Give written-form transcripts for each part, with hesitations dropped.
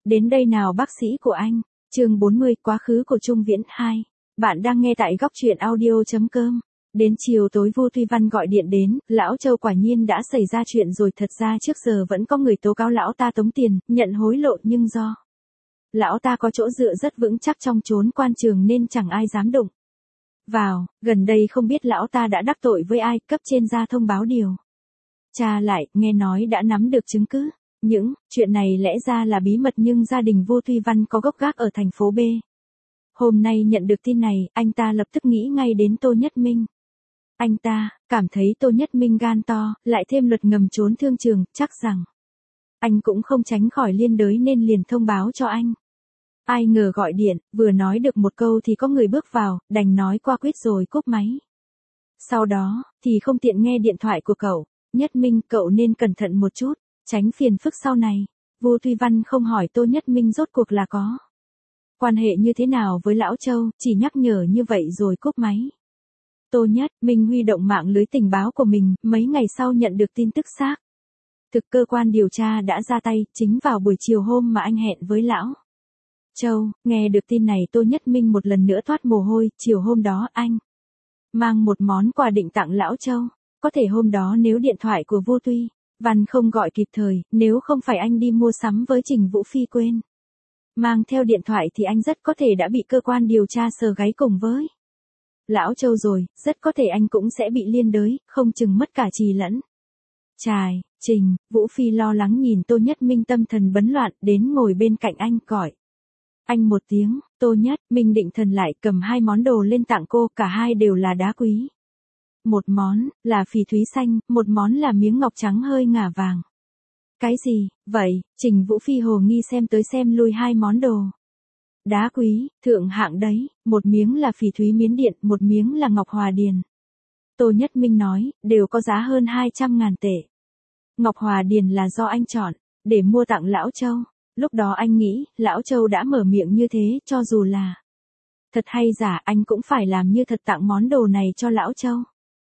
Đến đây nào bác sĩ của anh. Chương 40, quá khứ của Trung Viễn 2. Bạn đang nghe tại góc truyện audio.com. Đến chiều tối Vu Tuy Văn gọi điện đến, lão Châu quả nhiên đã xảy ra chuyện rồi, thật ra trước giờ vẫn có người tố cáo lão ta tống tiền, nhận hối lộ, nhưng do lão ta có chỗ dựa rất vững chắc trong chốn quan trường nên chẳng ai dám đụng vào. Gần đây không biết lão ta đã đắc tội với ai, cấp trên ra thông báo điều tra lại, nghe nói đã nắm được chứng cứ. Những chuyện này lẽ ra là bí mật nhưng gia đình Vu Tuy Văn có gốc gác ở thành phố B. Hôm nay nhận được tin này, anh ta lập tức nghĩ ngay đến Tô Nhất Minh. Anh ta cảm thấy Tô Nhất Minh gan to, lại thêm luật ngầm trốn thương trường, chắc rằng anh cũng không tránh khỏi liên đới nên liền thông báo cho anh. Ai ngờ gọi điện, vừa nói được một câu thì có người bước vào, đành nói qua quýt rồi cúp máy. Sau đó, thì không tiện nghe điện thoại của cậu. Nhất Minh, cậu nên cẩn thận một chút, tránh phiền phức sau này. Vu Tuy Văn không hỏi Tô Nhất Minh rốt cuộc là có quan hệ như thế nào với lão Châu, chỉ nhắc nhở như vậy rồi cúp máy. Tô Nhất Minh huy động mạng lưới tình báo của mình, mấy ngày sau nhận được tin tức xác thực cơ quan điều tra đã ra tay, chính vào buổi chiều hôm mà anh hẹn với lão Châu. Nghe được tin này Tô Nhất Minh một lần nữa thoát mồ hôi. Chiều hôm đó anh mang một món quà định tặng lão Châu. Có thể hôm đó nếu điện thoại của Vu Tuy Văn không gọi kịp thời, nếu không phải anh đi mua sắm với Trình Vũ Phi quên mang theo điện thoại thì anh rất có thể đã bị cơ quan điều tra sờ gáy cùng với lão Châu rồi, rất có thể anh cũng sẽ bị liên đới, không chừng mất cả trì lẫn trài. Trình Vũ Phi lo lắng nhìn Tô Nhất Minh tâm thần bấn loạn, đến ngồi bên cạnh anh gọi anh một tiếng. Tô Nhất Minh định thần lại, cầm hai món đồ lên tặng cô, cả hai đều là đá quý. Một món là phỉ thúy xanh, một món là miếng ngọc trắng hơi ngả vàng. Cái gì vậy? Trình Vũ Phi hồ nghi xem tới xem lui hai món đồ đá quý, thượng hạng đấy, một miếng là phỉ thúy Miến Điện, một miếng là ngọc Hòa Điền. Tô Nhất Minh nói, đều có giá hơn 200.000 tệ. Ngọc Hòa Điền là do anh chọn để mua tặng lão Châu. Lúc đó anh nghĩ, lão Châu đã mở miệng như thế, cho dù là thật hay giả, anh cũng phải làm như thật tặng món đồ này cho lão Châu.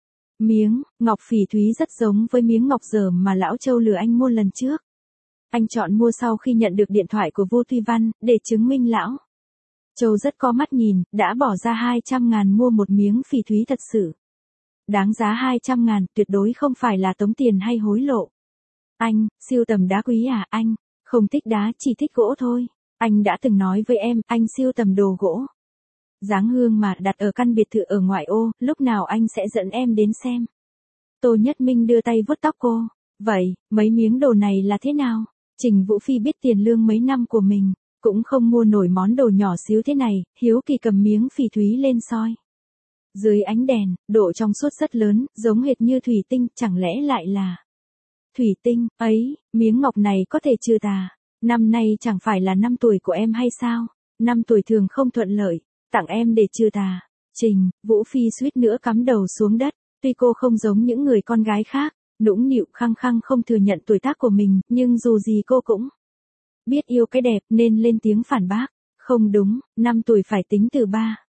Miếng ngọc phỉ thúy rất giống với miếng ngọc dởm mà lão Châu lừa anh mua lần trước. Anh chọn mua sau khi nhận được điện thoại của Vu Tuy Văn, để chứng minh lão Châu rất có mắt nhìn, đã bỏ ra 200.000 mua một miếng phỉ thúy thật sự đáng giá 200.000, tuyệt đối không phải là tống tiền hay hối lộ. Anh sưu tầm đá quý à? Anh không thích đá, chỉ thích gỗ thôi. Anh đã từng nói với em, anh sưu tầm đồ gỗ dáng hương mà đặt ở căn biệt thự ở ngoại ô, lúc nào anh sẽ dẫn em đến xem. Tô Nhất Minh đưa tay vuốt tóc cô. Vậy, mấy miếng đồ này là thế nào? Trình Vũ Phi biết tiền lương mấy năm của mình cũng không mua nổi món đồ nhỏ xíu thế này, hiếu kỳ cầm miếng phỉ thúy lên soi. Dưới ánh đèn, độ trong suốt rất lớn, giống hệt như thủy tinh, chẳng lẽ lại là thủy tinh? Ấy, miếng ngọc này có thể trừ tà. Năm nay chẳng phải là năm tuổi của em hay sao? Năm tuổi thường không thuận lợi, tặng em để trừ tà. Trình Vũ Phi suýt nữa cắm đầu xuống đất. Tuy cô không giống những người con gái khác, nũng nịu khăng khăng không thừa nhận tuổi tác của mình, nhưng dù gì cô cũng biết yêu cái đẹp nên lên tiếng phản bác. Không đúng, 5 tuổi phải tính từ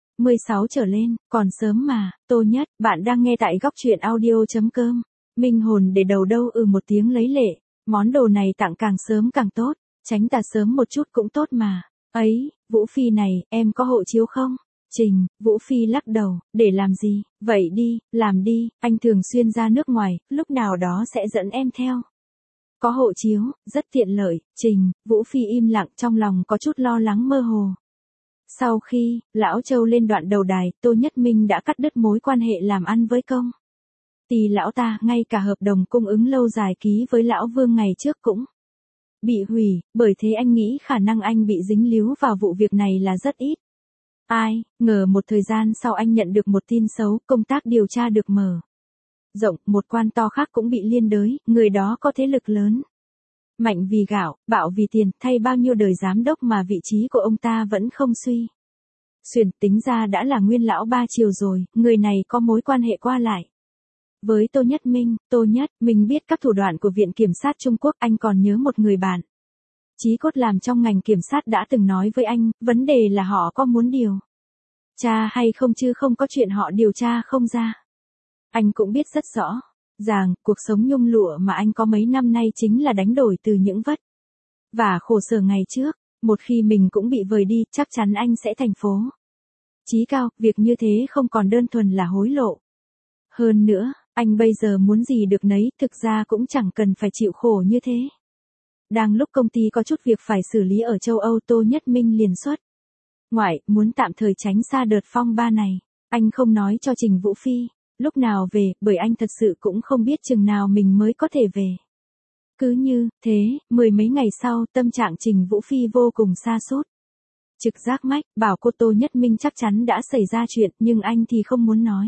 36 trở lên, còn sớm mà. Tô Nhất, bạn đang nghe tại góc truyện audio.com. Minh hồn để đầu đâu một tiếng lấy lệ. Món đồ này tặng càng sớm càng tốt, tránh tà sớm một chút cũng tốt mà. Ấy, Vũ Phi này, em có hộ chiếu không? Trình Vũ Phi lắc đầu, để làm gì? Vậy đi, làm đi, anh thường xuyên ra nước ngoài, lúc nào đó sẽ dẫn em theo. Có hộ chiếu, rất tiện lợi. Trình Vũ Phi im lặng, trong lòng có chút lo lắng mơ hồ. Sau khi lão Châu lên đoạn đầu đài, Tô Nhất Minh đã cắt đứt mối quan hệ làm ăn với công ty lão ta, ngay cả hợp đồng cung ứng lâu dài ký với lão Vương ngày trước cũng bị hủy, bởi thế anh nghĩ khả năng anh bị dính líu vào vụ việc này là rất ít. Ai ngờ một thời gian sau anh nhận được một tin xấu, công tác điều tra được mở rộng, một quan to khác cũng bị liên đới, người đó có thế lực lớn. Mạnh vì gạo, bạo vì tiền, thay bao nhiêu đời giám đốc mà vị trí của ông ta vẫn không suy xuyển, tính ra đã là nguyên lão 3 triều rồi, người này có mối quan hệ qua lại với Tô Nhất Minh. Tô Nhất Minh biết các thủ đoạn của Viện Kiểm sát Trung Quốc, anh còn nhớ một người bạn chí cốt làm trong ngành kiểm sát đã từng nói với anh, vấn đề là họ có muốn điều tra hay không chứ không có chuyện họ điều tra không ra. Anh cũng biết rất rõ ràng, cuộc sống nhung lụa mà anh có mấy năm nay chính là đánh đổi từ những vất vả khổ sở ngày trước. Một khi mình cũng bị vời đi, chắc chắn anh sẽ thành phố. Chí cao, việc như thế không còn đơn thuần là hối lộ. Hơn nữa, anh bây giờ muốn gì được nấy, thực ra cũng chẳng cần phải chịu khổ như thế. Đang lúc công ty có chút việc phải xử lý ở châu Âu, Tô Nhất Minh liền xuất ngoại, muốn tạm thời tránh xa đợt phong ba này. Anh không nói cho Trình Vũ Phi lúc nào về, bởi anh thật sự cũng không biết chừng nào mình mới có thể về. Cứ như thế, mười mấy ngày sau, tâm trạng Trình Vũ Phi vô cùng sa sút. Trực giác mách, bảo cô Tô Nhất Minh chắc chắn đã xảy ra chuyện, nhưng anh thì không muốn nói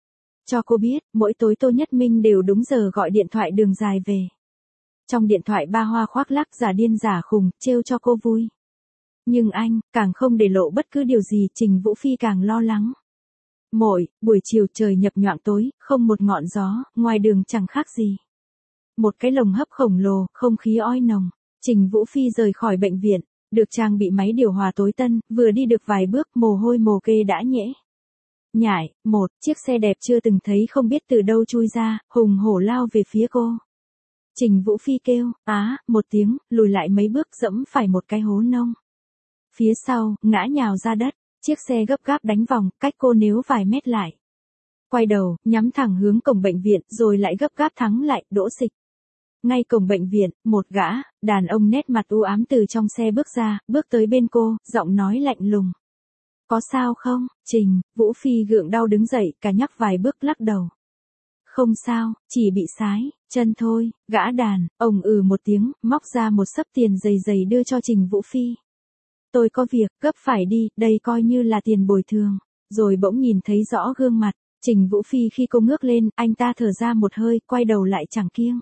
cho cô biết, mỗi tối Tô Nhất Minh đều đúng giờ gọi điện thoại đường dài về. Trong điện thoại ba hoa khoác lác, giả điên giả khùng, trêu cho cô vui. Nhưng anh, càng không để lộ bất cứ điều gì, Trình Vũ Phi càng lo lắng. Mỗi buổi chiều trời nhập nhoạng tối, không một ngọn gió, ngoài đường chẳng khác gì một cái lồng hấp khổng lồ, không khí oi nồng. Trình Vũ Phi rời khỏi bệnh viện, được trang bị máy điều hòa tối tân, vừa đi được vài bước, mồ hôi mồ kê đã nhễ nhại. Một chiếc xe đẹp chưa từng thấy không biết từ đâu chui ra, hùng hổ lao về phía cô. Trình Vũ Phi kêu, á, một tiếng, lùi lại mấy bước, dẫm phải một cái hố nông. Phía sau, ngã nhào ra đất, chiếc xe gấp gáp đánh vòng, cách cô nếu vài mét lại. Quay đầu, nhắm thẳng hướng cổng bệnh viện, rồi lại gấp gáp thắng lại, đỗ xịch. Ngay cổng bệnh viện, một gã đàn ông nét mặt u ám từ trong xe bước ra, bước tới bên cô, giọng nói lạnh lùng. Có sao không? Trình Vũ Phi gượng đau đứng dậy, cả nhắc vài bước lắc đầu. Không sao, chỉ bị sái chân thôi. Gã đàn ông một tiếng, móc ra một xấp tiền dày dày đưa cho Trình Vũ Phi. Tôi có việc gấp phải đi, đây coi như là tiền bồi thường. Rồi bỗng nhìn thấy rõ gương mặt Trình Vũ Phi khi cô ngước lên, anh ta thở ra một hơi, quay đầu lại chẳng kiêng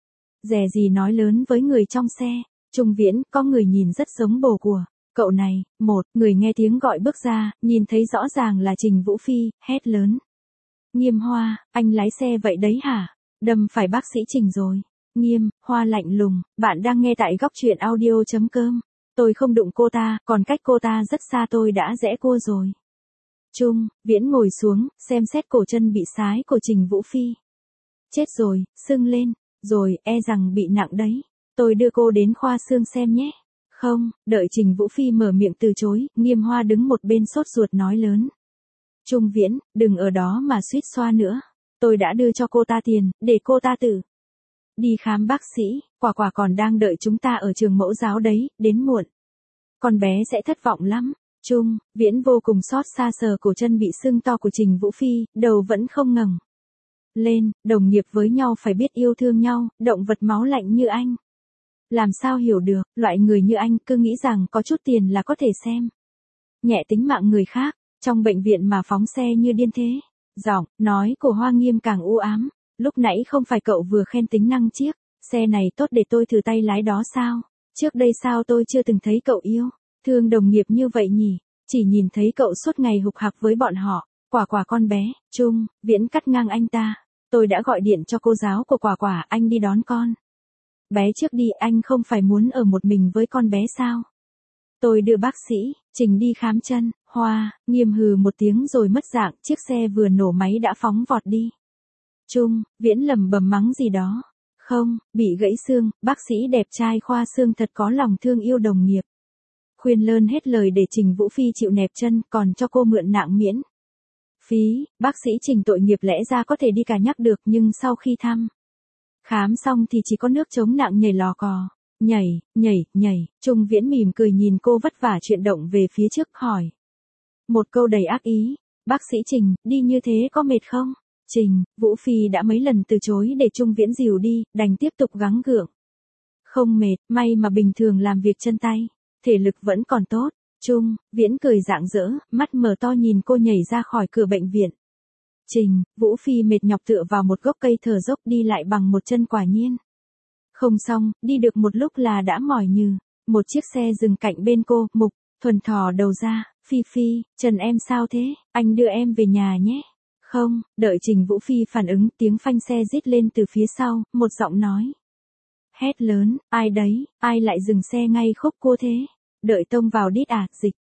dè gì nói lớn với người trong xe. Trung Viễn, có người nhìn rất giống bồ của cậu này. Một người nghe tiếng gọi bước ra, nhìn thấy rõ ràng là Trình Vũ Phi, hét lớn. Nghiêm Hoa, anh lái xe vậy đấy hả? Đâm phải bác sĩ Trình rồi. Nghiêm Hoa lạnh lùng, bạn đang nghe tại góc truyện audio.com. Tôi không đụng cô ta, còn cách cô ta rất xa, tôi đã rẽ cua rồi. Trung Viễn ngồi xuống, xem xét cổ chân bị sái của Trình Vũ Phi. Chết rồi, sưng lên, rồi, e rằng bị nặng đấy. Tôi đưa cô đến khoa xương xem nhé. Không, đợi Trình Vũ Phi mở miệng từ chối, Nghiêm Hoa đứng một bên sốt ruột nói lớn. Trung Viễn, đừng ở đó mà suýt xoa nữa. Tôi đã đưa cho cô ta tiền, để cô ta tự đi khám bác sĩ, Quả Quả còn đang đợi chúng ta ở trường mẫu giáo đấy, đến muộn con bé sẽ thất vọng lắm. Trung Viễn vô cùng xót xa sờ cổ chân bị sưng to của Trình Vũ Phi, đầu vẫn không ngẩng lên. Đồng nghiệp với nhau phải biết yêu thương nhau, động vật máu lạnh như anh làm sao hiểu được, loại người như anh cứ nghĩ rằng có chút tiền là có thể xem nhẹ tính mạng người khác, trong bệnh viện mà phóng xe như điên thế. Giọng nói của Hoa Nghiêm càng u ám. Lúc nãy không phải cậu vừa khen tính năng chiếc xe này tốt để tôi thử tay lái đó sao? Trước đây sao tôi chưa từng thấy cậu yêu thương đồng nghiệp như vậy nhỉ? Chỉ nhìn thấy cậu suốt ngày hục hặc với bọn họ. Quả Quả con bé. Trung Viễn cắt ngang anh ta. Tôi đã gọi điện cho cô giáo của Quả Quả, anh đi đón con bé trước đi, anh không phải muốn ở một mình với con bé sao? Tôi đưa bác sĩ Trình đi khám chân. Hoa Nghiêm hừ một tiếng rồi mất dạng, chiếc xe vừa nổ máy đã phóng vọt đi. Trung Viễn lẩm bẩm mắng gì đó. Không, bị gãy xương, bác sĩ đẹp trai khoa xương thật có lòng thương yêu đồng nghiệp. Khuyên lơn hết lời để Trình Vũ Phi chịu nẹp chân, còn cho cô mượn nạng miễn phí. Bác sĩ Trình tội nghiệp lẽ ra có thể đi cả nhắc được, nhưng sau khi thăm khám xong thì chỉ có nước chống nặng nhảy lò cò. Nhảy, nhảy, nhảy. Trung Viễn mỉm cười nhìn cô vất vả chuyển động về phía trước, hỏi một câu đầy ác ý. Bác sĩ Trình, đi như thế có mệt không? Trình Vũ Phi đã mấy lần từ chối để Trung Viễn dìu đi, đành tiếp tục gắng gượng. Không mệt, may mà bình thường làm việc chân tay, thể lực vẫn còn tốt. Trung Viễn cười rạng rỡ, mắt mở to nhìn cô nhảy ra khỏi cửa bệnh viện. Trình Vũ Phi mệt nhọc tựa vào một gốc cây thở dốc, đi lại bằng một chân quả nhiên. Không xong, đi được một lúc là đã mỏi nhừ. Một chiếc xe dừng cạnh bên cô, Mục Thuần thò đầu ra. Phi Phi, Trần em sao thế? Anh đưa em về nhà nhé. Không, đợi Trình Vũ Phi phản ứng, tiếng phanh xe rít lên từ phía sau, một giọng nói hét lớn, ai đấy, ai lại dừng xe ngay khúc cua thế? Đợi tông vào đít à?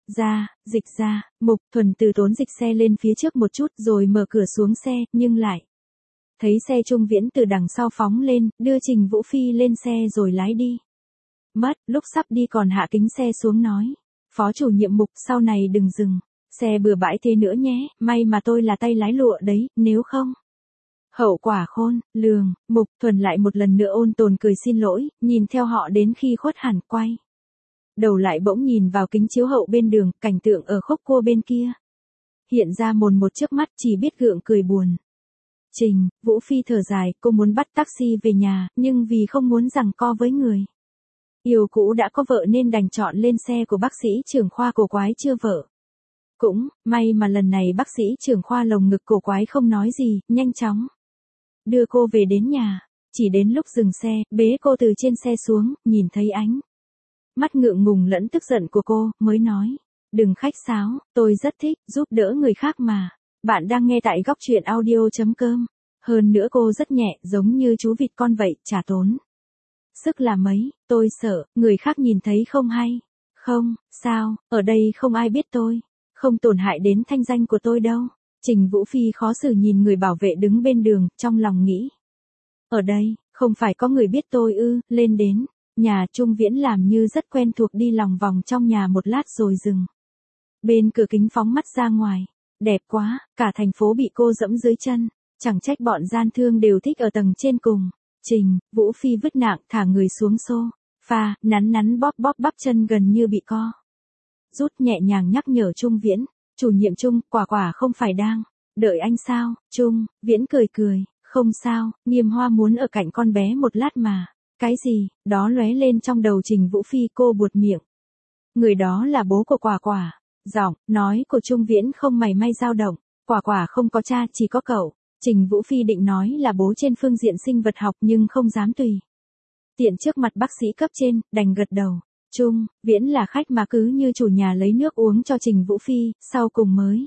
Dịch ra. Mục Thuần từ tốn dịch xe lên phía trước một chút rồi mở cửa xuống xe, nhưng lại thấy xe Trung Viễn từ đằng sau phóng lên, đưa Trình Vũ Phi lên xe rồi lái đi. mất, lúc sắp đi còn hạ kính xe xuống nói. Phó chủ nhiệm Mục, sau này đừng dừng. Xe bừa bãi thế nữa nhé, may mà tôi là tay lái lụa đấy, nếu không. Hậu quả khôn, lường, Mục Thuần lại một lần nữa ôn tồn cười xin lỗi, nhìn theo họ đến khi khuất hẳn quay. Đầu lại bỗng nhìn vào kính chiếu hậu bên đường, cảnh tượng ở khúc cua bên kia. Hiện ra mồn một trước mắt chỉ biết gượng cười buồn. Trình, Vũ Phi thở dài, cô muốn bắt taxi về nhà, nhưng vì không muốn giằng co với người yêu cũ đã có vợ nên đành chọn lên xe của bác sĩ trưởng khoa cổ quái chưa vợ. Cũng, may mà lần này bác sĩ trưởng khoa lồng ngực cổ quái không nói gì, nhanh chóng đưa cô về đến nhà. Chỉ đến lúc dừng xe, bế cô từ trên xe xuống, nhìn thấy ánh mắt ngượng ngùng lẫn tức giận của cô, mới nói. Đừng khách sáo, tôi rất thích giúp đỡ người khác mà. Bạn đang nghe tại góc truyện audio.com. Hơn nữa cô rất nhẹ, giống như chú vịt con vậy, chả tốn sức là mấy, tôi sợ, người khác nhìn thấy không hay. Không, sao, ở đây không ai biết tôi. Không tổn hại đến thanh danh của tôi đâu. Trình Vũ Phi khó xử nhìn người bảo vệ đứng bên đường, trong lòng nghĩ. Ở đây, không phải có người biết tôi ư, lên đến. Nhà Trung Viễn làm như rất quen thuộc đi lòng vòng trong nhà một lát rồi dừng. Bên cửa kính phóng mắt ra ngoài. Đẹp quá, cả thành phố bị cô dẫm dưới chân. Chẳng trách bọn gian thương đều thích ở tầng trên cùng. Trình, Vũ Phi vứt nạng thả người xuống sofa, nắn bóp bắp chân gần như bị co rút, nhẹ nhàng nhắc nhở Trung Viễn. Chủ nhiệm Trung, quả không phải đang đợi anh sao? Trung Viễn cười, không sao, Nghiêm Hoa muốn ở cạnh con bé một lát mà. Cái gì? Đó lóe lên trong đầu Trình Vũ Phi, cô buột miệng. Người đó là bố của Quả. Giọng nói của Trung Viễn không mảy may dao động. Quả không có cha, chỉ có cậu. Trình Vũ Phi định nói là bố trên phương diện sinh vật học nhưng không dám tùy tiện trước mặt bác sĩ cấp trên, đành gật đầu. Trung Viễn là khách mà cứ như chủ nhà lấy nước uống cho Trình Vũ Phi, sau cùng mới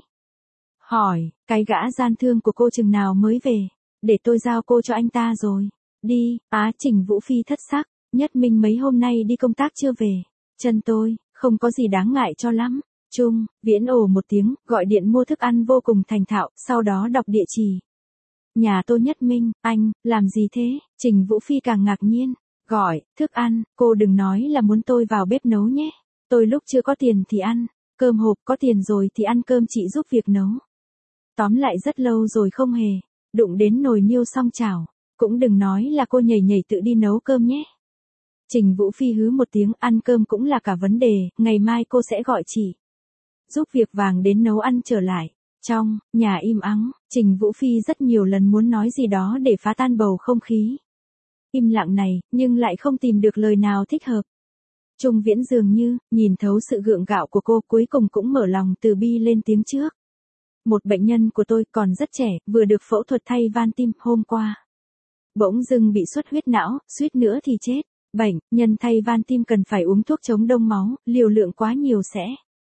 hỏi, cái gã gian thương của cô chừng nào mới về, để tôi giao cô cho anh ta rồi. Đi, Trình Vũ Phi thất sắc, Nhất Minh mấy hôm nay đi công tác chưa về. Chân tôi, không có gì đáng ngại cho lắm. Trung Viễn ồ một tiếng, gọi điện mua thức ăn vô cùng thành thạo, sau đó đọc địa chỉ. Nhà tôi. Nhất Minh, anh, làm gì thế? Trình Vũ Phi càng ngạc nhiên. Gọi, thức ăn, cô đừng nói là muốn tôi vào bếp nấu nhé. Tôi lúc chưa có tiền thì ăn cơm hộp, có tiền rồi thì ăn cơm chị giúp việc nấu. Tóm lại rất lâu rồi không hề đụng đến nồi niêu song chảo. Cũng đừng nói là cô nhảy tự đi nấu cơm nhé. Trình Vũ Phi hứ một tiếng, ăn cơm cũng là cả vấn đề, ngày mai cô sẽ gọi chị giúp việc vàng đến nấu ăn trở lại. Trong nhà im ắng, Trình Vũ Phi rất nhiều lần muốn nói gì đó để phá tan bầu không khí im lặng này, nhưng lại không tìm được lời nào thích hợp. Trung Viễn dường như nhìn thấu sự gượng gạo của cô, cuối cùng cũng mở lòng từ bi lên tiếng trước. Một bệnh nhân của tôi còn rất trẻ, vừa được phẫu thuật thay van tim, hôm qua bỗng dưng bị xuất huyết não, suýt nữa thì chết. Bệnh nhân thay van tim cần phải uống thuốc chống đông máu, liều lượng quá nhiều sẽ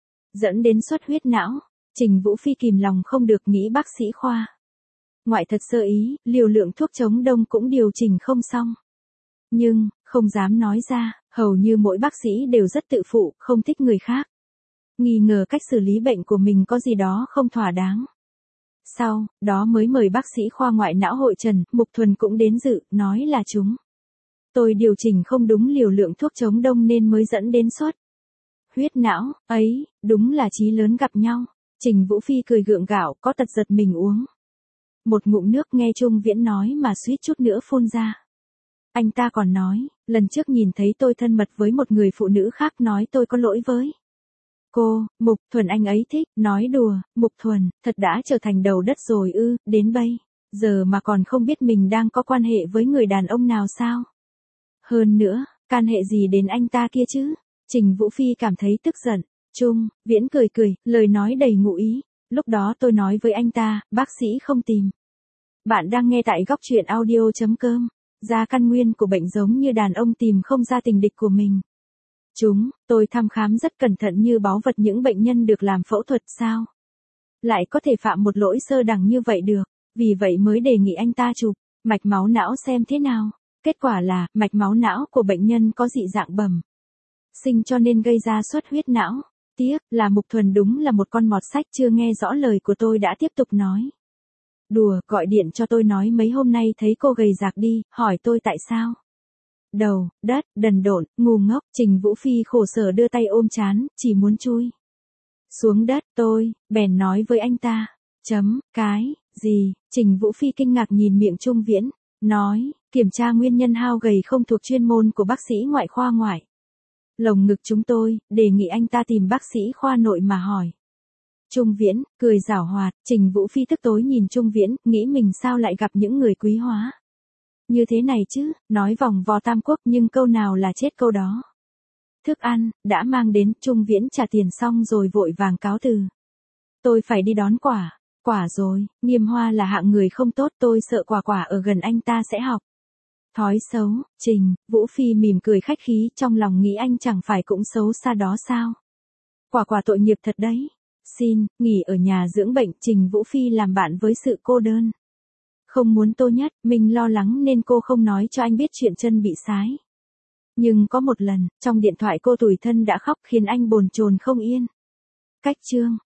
dẫn đến xuất huyết não. Trình Vũ Phi kìm lòng không được nghĩ bác sĩ khoa ngoại thật sơ ý, liều lượng thuốc chống đông cũng điều chỉnh không xong. Nhưng, không dám nói ra, hầu như mỗi bác sĩ đều rất tự phụ, không thích người khác nghi ngờ cách xử lý bệnh của mình có gì đó không thỏa đáng. Sau đó mới mời bác sĩ khoa ngoại não hội Trần Mục Thuần cũng đến dự, nói là tôi điều chỉnh không đúng liều lượng thuốc chống đông nên mới dẫn đến xuất huyết não. Ấy, đúng là chí lớn gặp nhau. Trình Vũ Phi cười gượng gạo, có tật giật mình uống một ngụm nước, nghe Trung Viễn nói mà suýt chút nữa phun ra. Anh ta còn nói, lần trước nhìn thấy tôi thân mật với một người phụ nữ khác, nói tôi có lỗi với cô. Mục Thuần anh ấy thích, nói đùa. Mục Thuần, thật đã trở thành đầu đất rồi ư, đến bây giờ mà còn không biết mình đang có quan hệ với người đàn ông nào sao? Hơn nữa, can hệ gì đến anh ta kia chứ? Trình Vũ Phi cảm thấy tức giận. Trung Viễn cười, lời nói đầy ngụ ý. Lúc đó tôi nói với anh ta, bác sĩ không tìm. Bạn đang nghe tại góc truyện audio.com. Ra căn nguyên của bệnh giống như đàn ông tìm không ra tình địch của mình. Tôi thăm khám rất cẩn thận như báu vật những bệnh nhân được làm phẫu thuật, sao lại có thể phạm một lỗi sơ đẳng như vậy được. Vì vậy mới đề nghị anh ta chụp mạch máu não xem thế nào. Kết quả là, mạch máu não của bệnh nhân có dị dạng bẩm sinh cho nên gây ra xuất huyết não. Tiếc là Mục Thuần đúng là một con mọt sách, chưa nghe rõ lời của tôi đã tiếp tục nói. Đùa, gọi điện cho tôi nói mấy hôm nay thấy cô gầy rạc đi, hỏi tôi tại sao. đầu, đất, đần độn, ngu ngốc, Trình Vũ Phi khổ sở đưa tay ôm trán, chỉ muốn chui xuống đất. Tôi, bèn nói với anh ta, cái, gì, Trình Vũ Phi kinh ngạc nhìn miệng Trung Viễn, nói, kiểm tra nguyên nhân hao gầy không thuộc chuyên môn của bác sĩ ngoại khoa ngoại lồng ngực chúng tôi, đề nghị anh ta tìm bác sĩ khoa nội mà hỏi. Trung Viễn, cười giảo hoạt, Trình Vũ Phi tức tối nhìn Trung Viễn, nghĩ mình sao lại gặp những người quý hóa như thế này chứ, nói vòng vo Tam Quốc nhưng câu nào là chết câu đó. Thức ăn, đã mang đến, Trung Viễn trả tiền xong rồi vội vàng cáo từ. Tôi phải đi đón quả rồi, Nghiêm Hoa là hạng người không tốt, tôi sợ quả ở gần anh ta sẽ học thói xấu. Trình Vũ Phi mỉm cười khách khí, trong lòng nghĩ anh chẳng phải cũng xấu xa đó sao. Quả tội nghiệp thật đấy. Xin, nghỉ ở nhà dưỡng bệnh. Trình Vũ Phi làm bạn với sự cô đơn. Không muốn Tô Nhất Minh lo lắng nên cô không nói cho anh biết chuyện chân bị sái. Nhưng có một lần, trong điện thoại cô tủi thân đã khóc khiến anh bồn chồn không yên. Cách chương